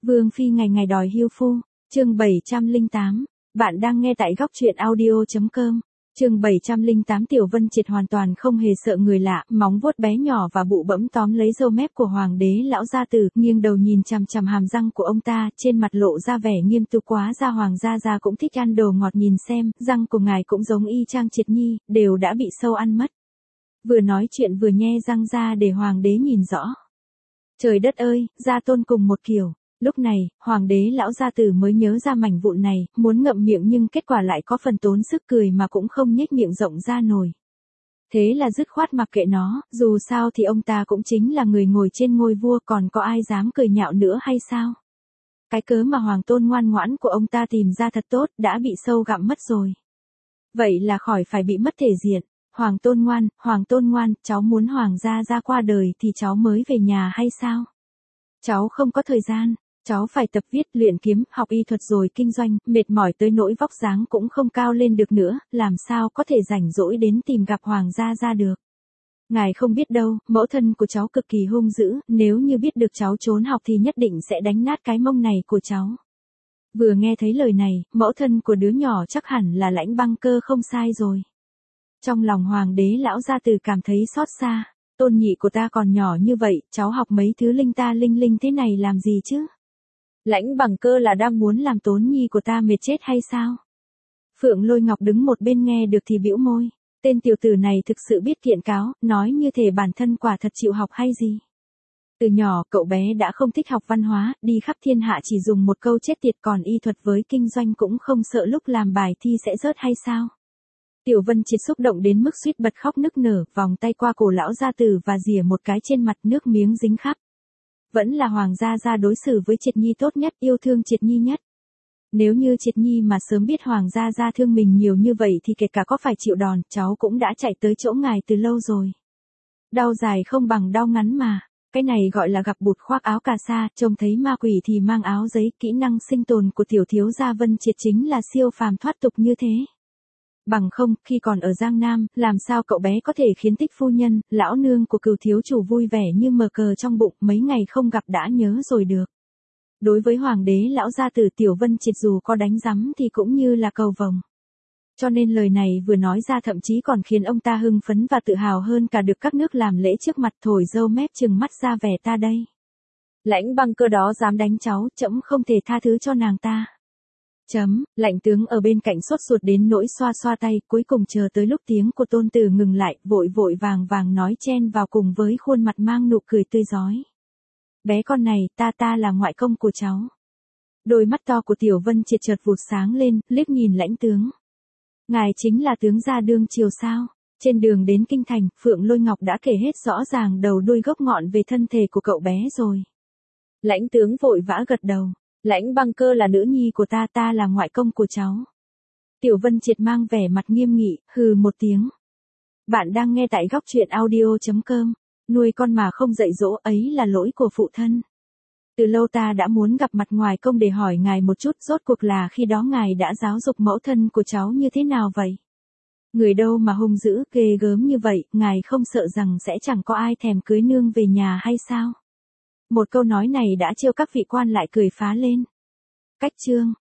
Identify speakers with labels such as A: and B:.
A: Vương phi ngày ngày đòi hiêu phu, chương 708, bạn đang nghe tại góc truyện audio.com. Chương 708 Tiểu Vân Triệt hoàn toàn không hề sợ người lạ, móng vuốt bé nhỏ và bụ bẫm tóm lấy râu mép của hoàng đế lão gia tử, nghiêng đầu nhìn chằm chằm hàm răng của ông ta, trên mặt lộ ra vẻ nghiêm túc quá ra hoàng gia gia cũng thích ăn đồ ngọt nhìn xem, răng của ngài cũng giống y chang Triệt Nhi, đều đã bị sâu ăn mất. Vừa nói chuyện vừa nhe răng ra để hoàng đế nhìn rõ. Trời đất ơi, gia tôn cùng một kiểu. Lúc này, hoàng đế lão gia tử mới nhớ ra mảnh vụn này, muốn ngậm miệng nhưng kết quả lại có phần tốn sức cười mà cũng không nhếch miệng rộng ra nổi. Thế là dứt khoát mặc kệ nó, dù sao thì ông ta cũng chính là người ngồi trên ngôi vua, còn có ai dám cười nhạo nữa hay sao? Cái cớ mà hoàng tôn ngoan ngoãn của ông ta tìm ra thật tốt, đã bị sâu gặm mất rồi. Vậy là khỏi phải bị mất thể diện. Hoàng tôn ngoan, cháu muốn hoàng gia ra qua đời thì cháu mới về nhà hay sao? Cháu không có thời gian. Cháu phải tập viết, luyện kiếm, học y thuật rồi kinh doanh, mệt mỏi tới nỗi vóc dáng cũng không cao lên được nữa, làm sao có thể rảnh rỗi đến tìm gặp hoàng gia ra được. Ngài không biết đâu, mẫu thân của cháu cực kỳ hung dữ, nếu như biết được cháu trốn học thì nhất định sẽ đánh nát cái mông này của cháu. Vừa nghe thấy lời này, mẫu thân của đứa nhỏ chắc hẳn là Lãnh Băng Cơ không sai rồi. Trong lòng hoàng đế lão gia tử cảm thấy xót xa, tôn nhị của ta còn nhỏ như vậy, cháu học mấy thứ linh ta linh linh thế này làm gì chứ? Lãnh Bằng Cơ là đang muốn làm Tốn nhi của ta mệt chết hay sao? Phượng Lôi Ngọc đứng một bên nghe được thì bĩu môi, tên tiểu tử này thực sự biết kiện cáo, nói như thể bản thân quả thật chịu học hay gì. Từ nhỏ cậu bé đã không thích học văn hóa, đi khắp thiên hạ chỉ dùng một câu chết tiệt, còn y thuật với kinh doanh cũng không sợ lúc làm bài thi sẽ rớt hay sao? Tiểu Vân Triệt xúc động đến mức suýt bật khóc nức nở, vòng tay qua cổ lão gia tử và rỉa một cái trên mặt, nước miếng dính khắp. Vẫn là hoàng gia gia đối xử với Triệt Nhi tốt nhất, yêu thương Triệt Nhi nhất. Nếu như Triệt Nhi mà sớm biết hoàng gia gia thương mình nhiều như vậy thì kể cả có phải chịu đòn, cháu cũng đã chạy tới chỗ ngài từ lâu rồi. Đau dài không bằng đau ngắn mà, cái này gọi là gặp bụt khoác áo cà sa, trông thấy ma quỷ thì mang áo giấy, kỹ năng sinh tồn của tiểu thiếu gia Vân Triệt chính là siêu phàm thoát tục như thế. Bằng không, khi còn ở Giang Nam, làm sao cậu bé có thể khiến Tích phu nhân, lão nương của Cửu thiếu chủ vui vẻ như mờ cờ trong bụng, mấy ngày không gặp đã nhớ rồi được. Đối với hoàng đế lão gia tử Tiểu Vân Triệt dù có đánh rắm thì cũng như là cầu vồng. Cho nên lời này vừa nói ra thậm chí còn khiến ông ta hưng phấn và tự hào hơn cả được các nước làm lễ trước mặt, thổi râu mép trừng mắt ra vẻ ta đây. Lãnh Băng Cơ đó dám đánh cháu, trẫm không thể tha thứ cho nàng ta. Lạnh tướng ở bên cạnh sốt ruột đến nỗi xoa xoa tay, cuối cùng chờ tới lúc tiếng của tôn tử ngừng lại, vội vội vàng vàng nói chen vào cùng với khuôn mặt mang nụ cười tươi rói. Bé con này, ta là ngoại công của cháu. Đôi mắt to của Tiểu Vân Triệt chợt vụt sáng lên, liếc nhìn lãnh tướng. Ngài chính là tướng gia đương triều sao? Trên đường đến kinh thành, Phượng Lôi Ngọc đã kể hết rõ ràng đầu đuôi gốc ngọn về thân thể của cậu bé rồi. Lãnh tướng vội vã gật đầu. Lãnh Băng Cơ là nữ nhi của ta là ngoại công của cháu. Tiểu Vân Triệt mang vẻ mặt nghiêm nghị, hừ một tiếng. Bạn đang nghe tại góc truyện audio.com. Nuôi con mà không dạy dỗ ấy là lỗi của phụ thân. Từ lâu ta đã muốn gặp mặt ngoại công để hỏi ngài một chút, rốt cuộc là khi đó ngài đã giáo dục mẫu thân của cháu như thế nào vậy? Người đâu mà hung dữ, ghê gớm như vậy, ngài không sợ rằng sẽ chẳng có ai thèm cưới nương về nhà hay sao? Một câu nói này đã trêu các vị quan lại cười phá lên. Cách chương